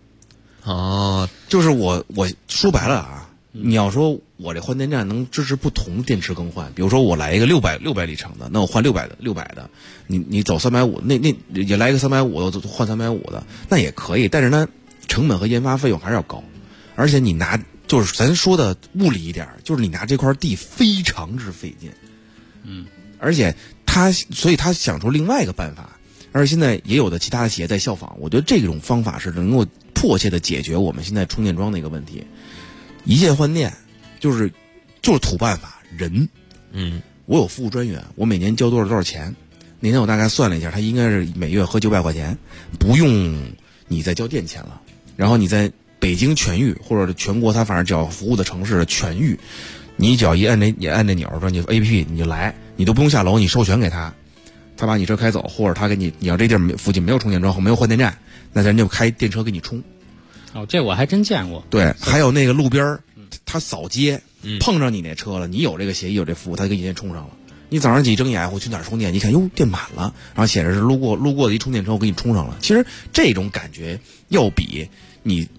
就是我说白了啊。你要说我这换电站能支持不同电池更换，比如说我来一个600里程的，那我换600的，你走350，那也来一个350换350的，那也可以，但是呢，成本和研发费用还是要高，而且你拿就是咱说的物理一点，就是你拿这块地非常之费劲，而且所以他想出另外一个办法，而且现在也有的其他的企业在效仿，我觉得这种方法是能够迫切的解决我们现在充电桩的一个问题。一键换电就是土办法，人，我有服务专员，我每年交多少钱？那天我大概算了一下，他应该是每月合900块钱，不用你再交电钱了。然后你在北京全域或者全国，他反正只要服务的城市的全域，你只要你按这钮说你 APP 你就来，你都不用下楼，你授权给他，他把你车开走，或者他给你要这地儿附近没有充电桩，没有换电站，那咱就开电车给你充。 这我还真见过。 对，还有那个路边他扫街，碰上你那车了，你有这个协议有这服务，他给你先充上了。你早上起睁眼我去哪儿充电，你看哟电满了，然后显示是路过的一充电车，我给你充上了。其实这种感觉要比你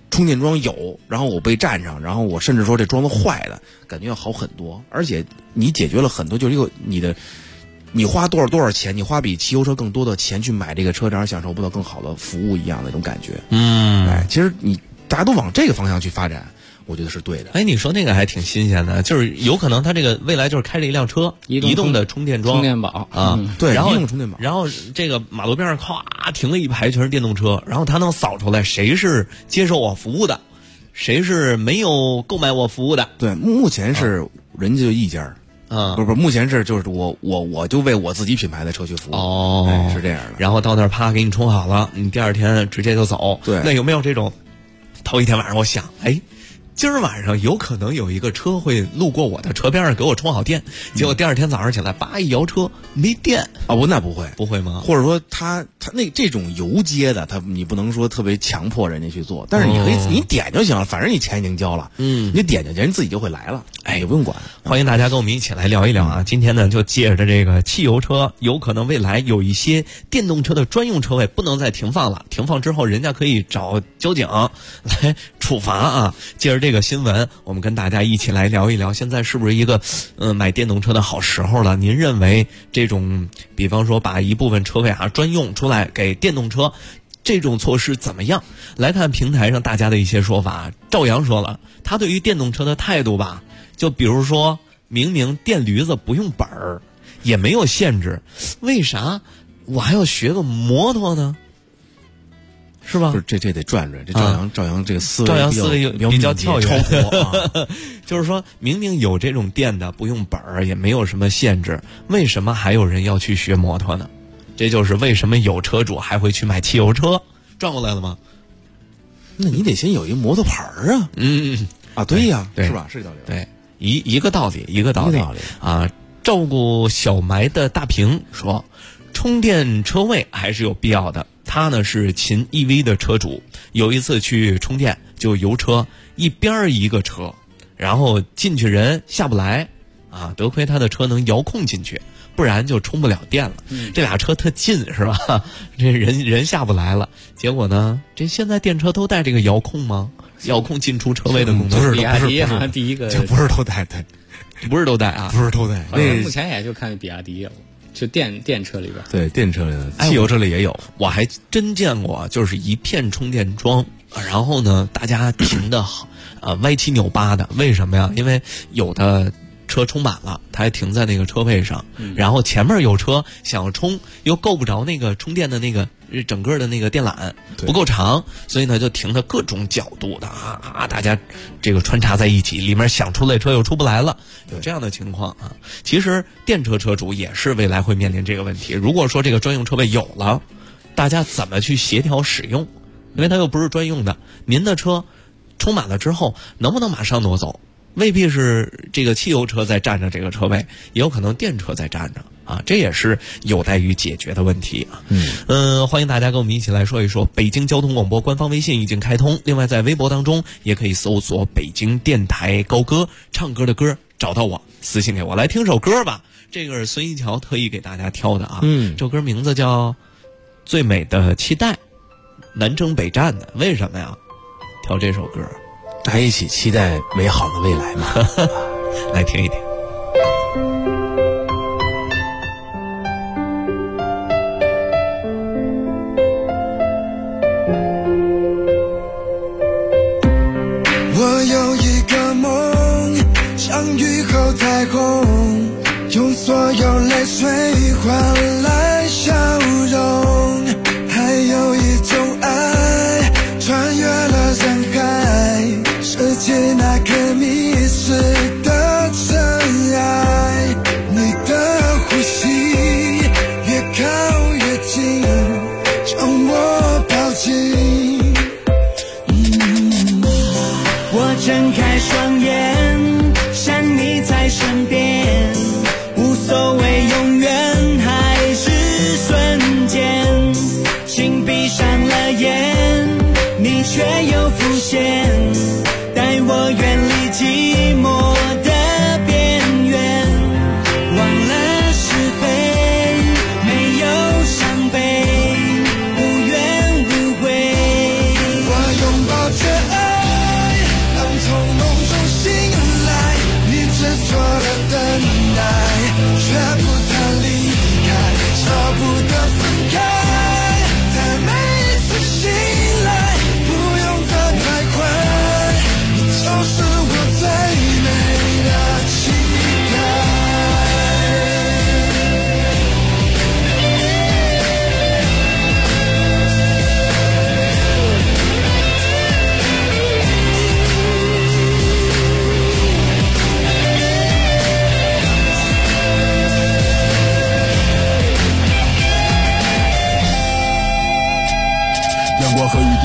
充电桩有，然后我被占上，然后我甚至说这桩子坏的，感觉要好很多。而且你解决了很多，就是一个你花多少钱，你花比汽油车更多的钱去买这个车，然后享受不到更好的服务一样的那种感觉。其实大家都往这个方向去发展，我觉得是对的。 你说那个还挺新鲜的，就是有可能他这个未来就是开着一辆车，移动的充电桩、 充电宝啊， 对， 然后移动充电宝， 然后这个马路边上咵停了一排全是电动车，然后他能扫出来谁是接受我服务的，谁是没有购买我服务的。 对，目前是人家就一家。不，目前是就是我就为我自己品牌的车去服务。是这样的。 然后到那儿啪给你充好了，你第二天直接就走。 对， 那有没有这种头一天晚上我想，今儿晚上有可能有一个车会路过我的车边上给我充好电，结果第二天早上起来叭一摇车没电啊！那不会吗？或者说他那这种游街的，你不能说特别强迫人家去做，但是你可以你点就行了，反正你钱已经交了，你点人自己就会来了，也不用管。 欢迎大家跟我们一起来聊一聊啊！今天呢就借着这个汽油车有可能未来有一些电动车的专用车位不能再停放了，停放之后人家可以找交警来处罚啊！借着这个新闻，我们跟大家一起来聊一聊，现在是不是一个买电动车的好时候了？您认为这种比方说把一部分车位专用出来给电动车，这种措施怎么样？来看平台上大家的一些说法。赵阳说了，他对于电动车的态度吧，就比如说明明电驴子不用本儿，也没有限制，为啥我还要学个摩托呢？是吧？ 不是，这得转。这赵阳这个思维， 赵阳思维比较跳跃， 啊、 就是说明明有这种电的不用本儿，也没有什么限制，为什么还有人要去学摩托呢？这就是为什么有车主还会去买汽油车。转过来了吗？ 那你得先有一摩托牌啊。对呀， 对是吧？是这道理。 对，一个道理啊。照顾小埋的大平说，充电车位还是有必要的。他呢是秦 EV 的车主，有一次去充电就油车，一边一个车，然后进去人下不来啊，得亏他的车能遥控进去，不然就充不了电了。这俩车特近是吧？这人下不来了，结果呢，这现在电车都带这个遥控吗？遥控进出车位的功能？ 比亚迪第一个， 这不是都带，对， 不是都带啊， 不是都带。 那目前也就看比亚迪有。就电车里边， 对，电车里的，汽油车里也有。 我还真见过，就是一片充电桩，然后呢，大家停的歪七扭八的。为什么呀？因为有的车充满了，它还停在那个车位上，然后前面有车想要充，又够不着那个充电的那个整个的那个电缆不够长，所以呢就停的各种角度的大家这个穿插在一起，里面想出来车又出不来了，有这样的情况啊。其实电车车主也是未来会面临这个问题。如果说这个专用车位有了，大家怎么去协调使用？因为它又不是专用的，您的车充满了之后能不能马上挪走？未必是这个汽油车在占着这个车位，也有可能电车在占着啊，这也是有待于解决的问题啊。欢迎大家跟我们一起来说一说。北京交通广播官方微信已经开通，另外在微博当中也可以搜索北京电台高歌，唱歌的歌找到我，私信给我。来听首歌吧，这个是孙一桥特意给大家挑的啊。这首歌名字叫《最美的期待》，南征北战的。为什么呀？挑这首歌。 大家一起期待美好的未来嘛。 来听一听。 我有一个梦，相遇后彩虹，用所有泪水换来笑容，还有一种爱穿越了人海，世界那颗迷失的尘埃，你的呼吸越靠越近，将我抱紧。我睁开双眼，想你在身边，无所谓永远还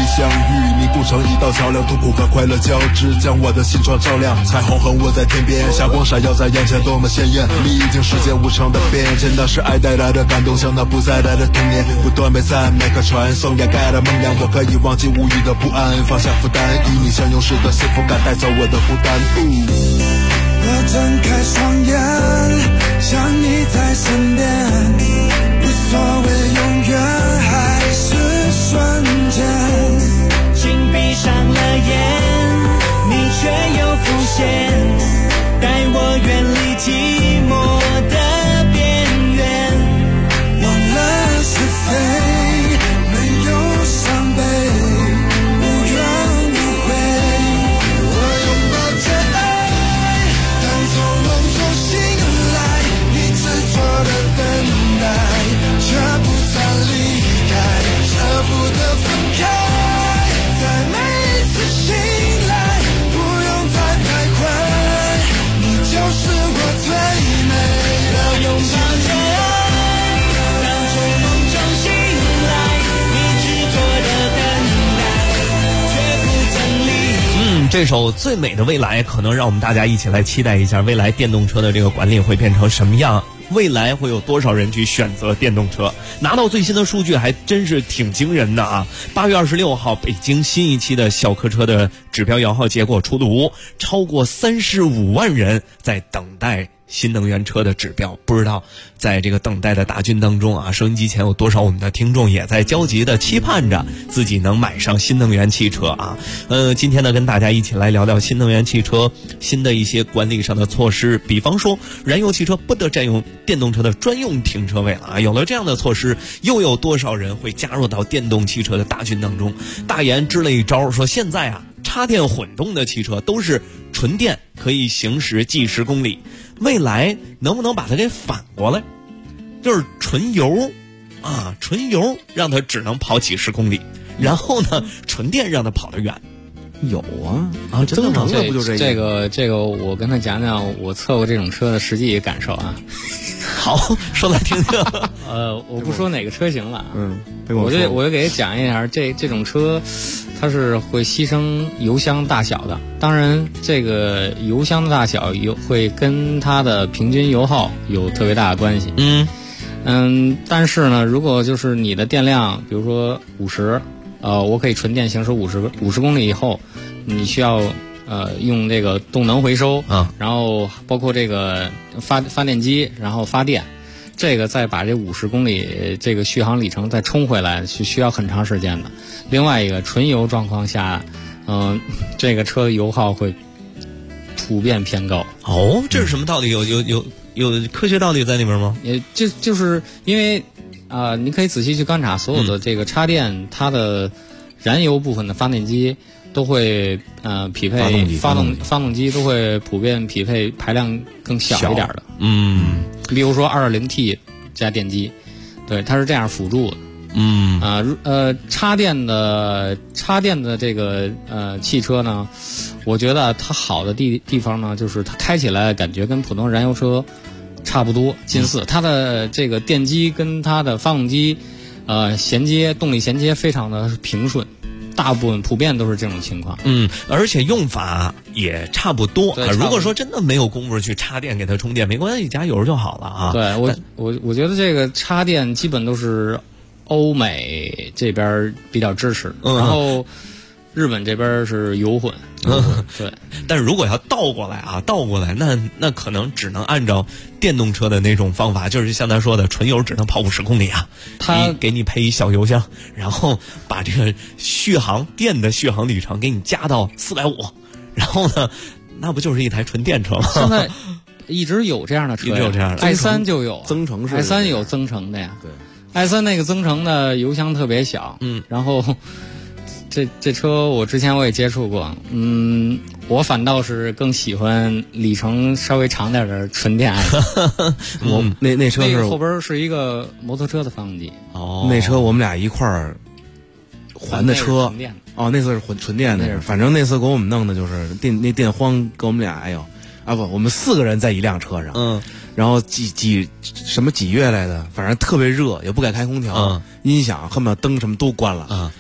相遇，你不成一道桥梁，痛苦和快乐交织，将我的心窗照亮。彩虹横卧在天边，霞光闪耀在眼前，多么鲜艳！历经世间无常的变迁，那是爱带来的感动，像那不再来的童年，不断被赞美和传颂，掩盖了梦魇。我可以忘记无语的不安，放下负担，与你相拥时的幸福感带走我的孤单。 我睁开双眼，想你在身边，无所谓永远还是瞬间。 请闭上了眼，你却又浮现，带我远离寂寞的边缘。 忘了是非，没有伤悲，无怨无悔。我拥抱着爱，但从梦中醒来，你执着的等待，却不曾离开，舍不得分开。在每次醒来，不用再徘徊，你就是我最美的拥抱着爱，当从梦中醒来，你执着的等待，却不曾离开。 这首《最美的未来》可能让我们大家一起来期待一下未来电动车的这个管理会变成什么样。未来会有多少人去选择电动车？拿到最新的数据还真是挺惊人的啊！8月26号，北京新一期的小客车的指标摇号结果出炉，超过35万人在等待新能源车的指标。不知道在这个等待的大军当中啊，收音机前有多少我们的听众也在焦急的期盼着自己能买上新能源汽车啊。今天呢，跟大家一起来聊聊新能源汽车新的一些管理上的措施，比方说燃油汽车不得占用电动车的专用停车位了啊。有了这样的措施，又有多少人会加入到电动汽车的大军当中？大研支了一招，说现在啊，插电混动的汽车都是纯电，可以行驶几十公里。未来能不能把它给反过来，就是纯油啊，纯油让它只能跑几十公里，然后呢，纯电让它跑得远。 有啊，真的吗？不就这个，我跟他讲讲我测过这种车的实际感受啊。 好，说来听听。 我不说哪个车型了， 我就给他讲一下这种车，它是会牺牲油箱大小的。当然，这个油箱的大小会跟它的平均油耗有特别大的关系。但是呢，如果就是你的电量，比如说50，我可以纯电行驶50公里以后，你需要用这个动能回收啊，然后包括这个发电机，然后发电，这个再把这50公里这个续航里程再充回来，是需要很长时间的。另外一个纯油状况下，这个车的油耗会普遍偏高。 哦，这是什么道理？有科学道理在里面吗？ 就是因为你可以仔细去观察所有的这个插电，它的燃油部分的发电机都会匹配发动机都会普遍匹配排量更小一点的。比如说 2.0T 加电机，对，它是这样辅助的。插电的这个汽车呢，我觉得它好的地方呢，就是它开起来感觉跟普通燃油车差不多，近似。它的这个电机跟它的发动机动力衔接非常的平顺，大部分普遍都是这种情况。 而且用法也差不多啊。如果说真的没有功夫去插电给它充电，没关系，加油就好了啊。 对，我觉得这个插电基本都是欧美这边比较支持，然后日本这边是油混。对， 但是如果要倒过来，那可能只能按照电动车的那种方法，就是像他说的，纯油只能跑50公里啊。他给你配一小油箱，然后把这个电的续航里程给你加到450，然后呢，那不就是一台纯电车吗？ 现在一直有这样的车， 一直有这样的 i3 就有增程式 ，i3 有增程的呀。 对 ，i3 那个增程的油箱特别小，然后。这车我之前也接触过，我反倒是更喜欢里程稍微长点的纯电爱。 那车是后边是一个摩托车的发动机。 那车我们俩一块儿还的车。那次是纯电的，反正那次给我们弄的就是电荒，给我们俩我们4个人在一辆车上，然后几月来的，反正特别热，也不敢开空调，音响恨不得灯什么都关了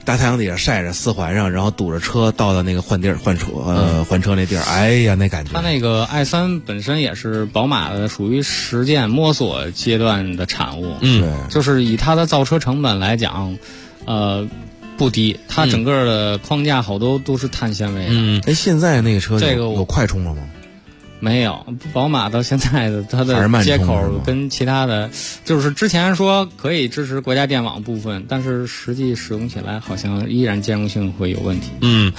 大太阳底下晒着4环上，然后堵着车到了那个换车那地儿，哎呀，那感觉。 它那个 i3 本身也是宝马的属于实践摸索阶段的产物， 对， 就是以它的造车成本来讲，不低，它整个的框架好多都是碳纤维的。 现在那个车这个有快充了吗？ 没有，宝马到现在的它的接口跟其他的，就是之前说可以支持国家电网部分，但是实际使用起来好像依然兼容性会有问题。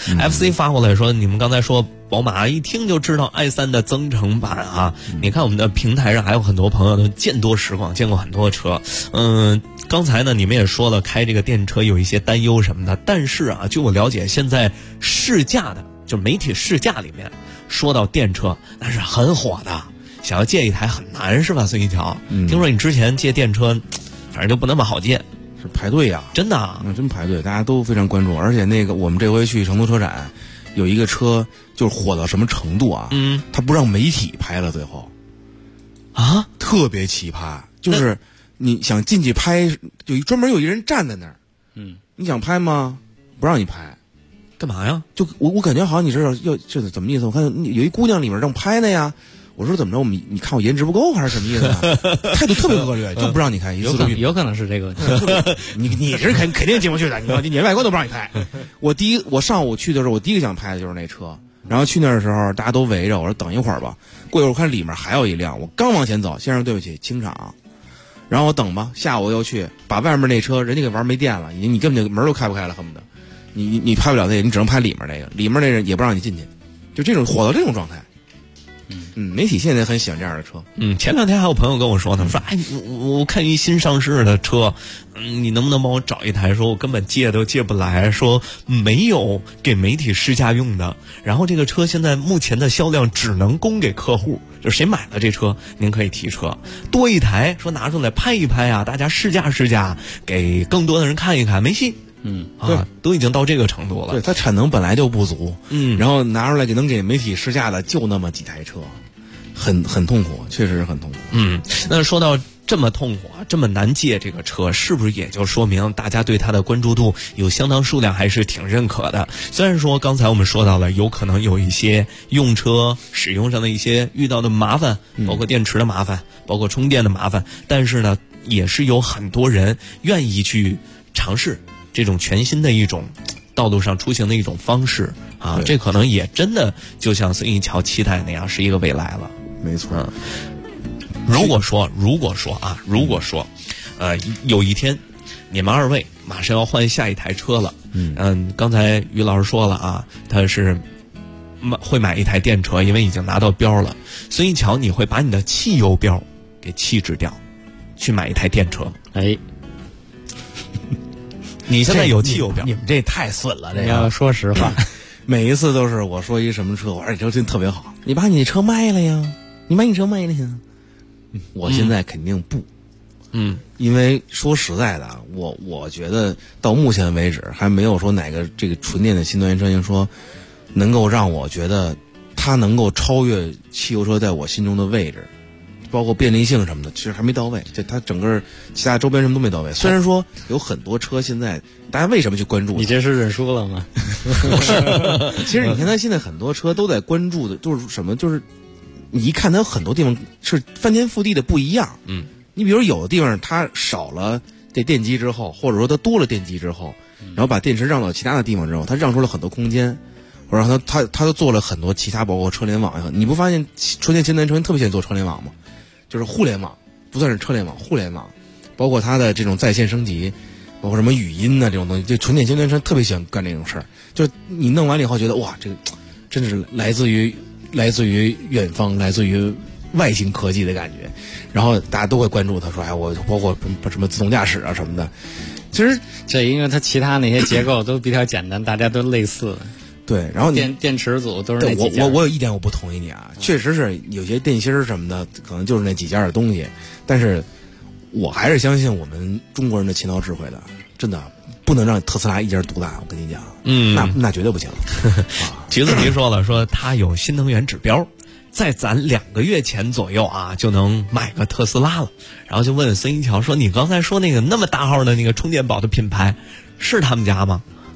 FC 发过来说，你们刚才说宝马一听就知道 i3 的增程版啊，你看我们的平台上还有很多朋友都见多识广，见过很多车。刚才呢你们也说了，开这个电车有一些担忧什么的，但是啊，据我了解，现在试驾的就媒体试驾里面说到电车那是很火的，想要借一台很难是吧？孙一桥，听说你之前借电车反正就不那么好借， 是排队呀， 真的啊， 真排队，大家都非常关注。而且那个我们这回去成都车展有一个车就是火到什么程度啊，他不让媒体拍了，最后啊， 特别奇葩，就是你想进去拍，专门有一人站在那儿，你想拍吗？不让你拍。 干嘛呀？ 就我感觉好像你这怎么意思？我看有一姑娘里面正拍呢呀，我说怎么着？你看我颜值不够还是什么意思啊？态度特别恶劣，就不让你开。 有可能是这个， 你是肯定进不去的，你连外观都不让你拍。我上午去的时候，我第一个想拍的就是那车，然后去那儿的时候大家都围着，我说等一会儿吧。过一会儿我看里面还有一辆，我刚往前走，先生对不起，清场。然后我等吧，下午又去把外面那车人家给玩没电了，你根本就门都开不开了，恨不得。你拍不了那个，你只能拍里面那个，里面那人也不让你进去，就这种火到这种状态。媒体现在很喜欢这样的车。 前2天还有朋友跟我说呢，说我看一新上市的车，你能不能帮我找一台？说我根本借都借不来，说没有给媒体试驾用的。然后这个车现在目前的销量只能供给客户，就是谁买了这车，您可以提车，多一台说拿出来拍一拍啊，大家试驾试驾，给更多的人看一看，没戏。 对， 都已经到这个程度了。 对，它产能本来就不足，然后拿出来能给媒体试驾的就那么几台车，很痛苦，确实是很痛苦。 那说到这么痛苦啊，这么难借这个车，是不是也就说明大家对它的关注度有相当数量还是挺认可的？虽然说刚才我们说到了有可能有一些用车使用上的一些遇到的麻烦，包括电池的麻烦，包括充电的麻烦，但是呢，也是有很多人愿意去尝试这种全新的一种道路上出行的一种方式啊，这可能也真的就像孙一桥期待那样是一个未来了。 没错。 如果说有一天你们2位马上要换下一台车了，刚才于老师说了啊，他是会买一台电车，因为已经拿到标了。孙一桥，你会把你的汽油标给弃置掉，去买一台电车？你现在有汽油标， 你们这太损了。这个要说实话， 每一次都是我说一什么车，我说这车真特别好，你把你车卖了呀？你把你车卖了去？我现在肯定不，因为说实在的，我觉得到目前为止还没有说哪个这个纯电的新能源车型说能够让我觉得它能够超越汽油车在我心中的位置。包括便利性什么的，其实还没到位，就它整个其他周边什么都没到位。虽然说有很多车现在，大家为什么去关注？ 你这是认输了吗？ 不是，其实你看它现在很多车都在关注的，就是什么，就是你一看它有很多地方是翻天覆地的不一样。你比如有的地方它少了这电机之后，或者说它多了电机之后，然后把电池让到其他的地方之后，它让出了很多空间。或者他都做了很多其他，包括车联网。你不发现纯电新能源车特别喜欢做车联网吗？就是互联网，不算是车联网，互联网，包括它的这种在线升级，包括什么语音啊这种东西，就纯电新能源车特别喜欢干这种事儿。就你弄完了以后觉得哇，这个真是来自于远方，来自于外星科技的感觉。然后大家都会关注他，说哎，我包括什么自动驾驶啊什么的。其实这因为它其他那些结构都比较简单，大家都类似。 对，然后电池组都是那几件。 我有一点我不同意你啊，确实是有些电芯儿什么的，可能就是那几件的东西，但是我还是相信我们中国人的勤劳智慧的，真的不能让特斯拉一家独大。我跟你讲，那绝对不行。 橘子皮说了，说他有新能源指标，在咱2个月前左右啊，就能买个特斯拉了。然后就问孙一桥说：“你刚才说那个那么大号的那个充电宝的品牌，是他们家吗？”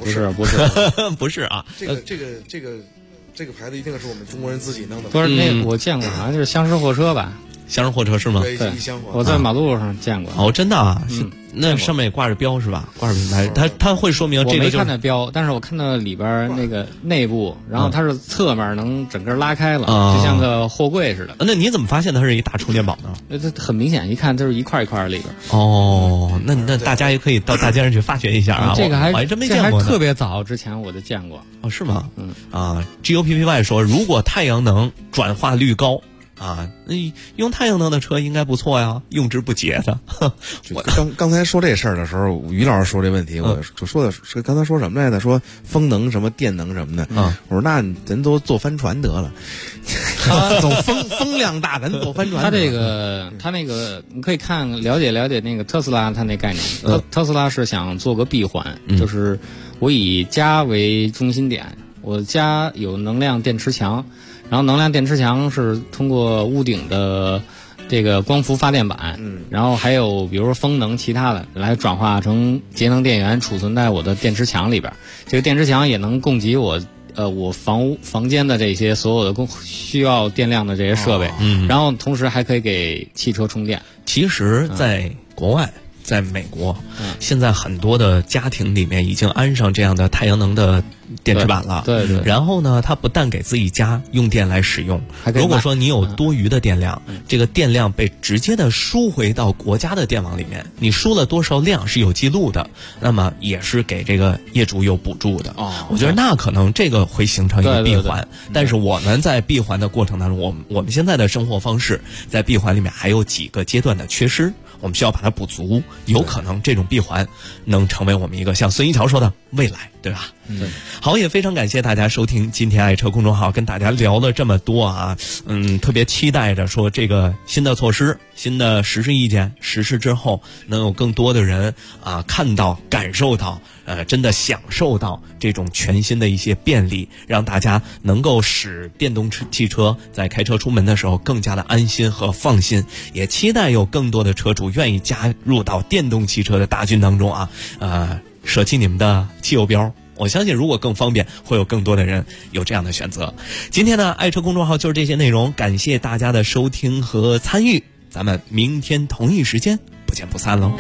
不是不是啊。 这个牌子一定是我们中国人自己弄的。 不是那个我见过，好像就是厢式货车吧？ 厢式货车是吗？ 对，我在马路上见过。 哦，真的啊？那上面也挂着标是吧？挂着品牌，它会说明这个。 我没看到标，但是我看到里边那个内部，然后它是侧面能整个拉开了，就像个货柜似的。 那你怎么发现它是一大充电宝呢？ 这很明显，一看就是一块一块里边。 哦，那大家也可以到大街上去发掘一下啊。 这个我还真没见过。 这还特别早之前我就见过。 哦，是吗？GOPPY 说，如果太阳能转化率高。那用太阳能的车应该不错呀，用之不竭的。 刚才说这事儿的时候，于老师说这问题，我就说的是刚才说什么来着？说风能什么电能什么的。我说那咱都坐帆船得了，走风量大，咱坐帆船。 他那个你可以了解那个特斯拉它那概念。特斯拉是想做个闭环，就是我以家为中心点，我家有能量电池墙。然后能量电池墙是通过屋顶的这个光伏发电板，然后还有比如说风能其他的来转化成节能电源，储存在我的电池墙里边。这个电池墙也能供给我房间的这些所有的需要电量的这些设备，然后同时还可以给汽车充电。 其实在国外在美国，现在很多的家庭里面已经安上这样的太阳能的电池板了。 对。 然后呢，它不但给自己家用电来使用，如果说你有多余的电量，这个电量被直接的输回到国家的电网里面，你输了多少量是有记录的，那么也是给这个业主有补助的。我觉得那可能这个会形成一个闭环。但是我们在闭环的过程当中，我们现在的生活方式在闭环里面还有几个阶段的缺失。我们需要把它补足，有可能这种闭环能成为我们一个像孙一桥说的未来，对吧？好，也非常感谢大家收听今天爱车公众号，跟大家聊了这么多啊，特别期待着说这个新的措施、新的实施意见实施之后，能有更多的人看到、感受到，真的享受到这种全新的一些便利，让大家能够使电动汽车在开车出门的时候更加的安心和放心。也期待有更多的车主愿意加入到电动汽车的大军当中舍弃你们的汽油标。我相信如果更方便，会有更多的人有这样的选择。今天呢，爱车公众号就是这些内容，感谢大家的收听和参与，咱们明天同一时间不见不散喽。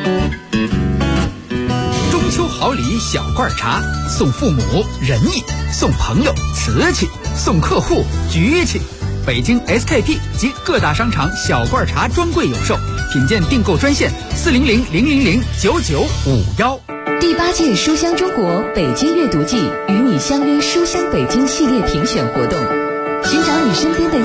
中秋好礼小罐茶，送父母仁义，送朋友瓷器，送客户局气。北京 SKP 及各大商场小罐茶专柜有售，品鉴订购专线400-000-9951。 第8届书香中国北京阅读季与你相约书香北京系列评选活动，寻找你身边的